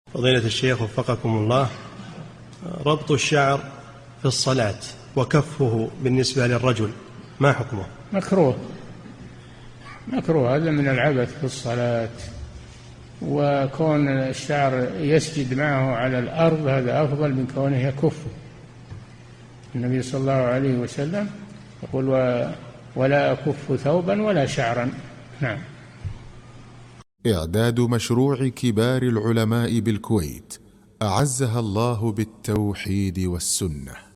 فضيلة الشيخ وفقكم الله، ربط الشعر في الصلاة وكفه بالنسبة للرجل ما حكمه؟ مكروه، هذا من العبث في الصلاة. وكون الشعر يسجد معه على الأرض هذا أفضل من كونه يكفه. النبي صلى الله عليه وسلم يقول: ولا أكف ثوبا ولا شعرا. نعم. إعداد مشروع كبار العلماء بالكويت أعزها الله بالتوحيد والسنة.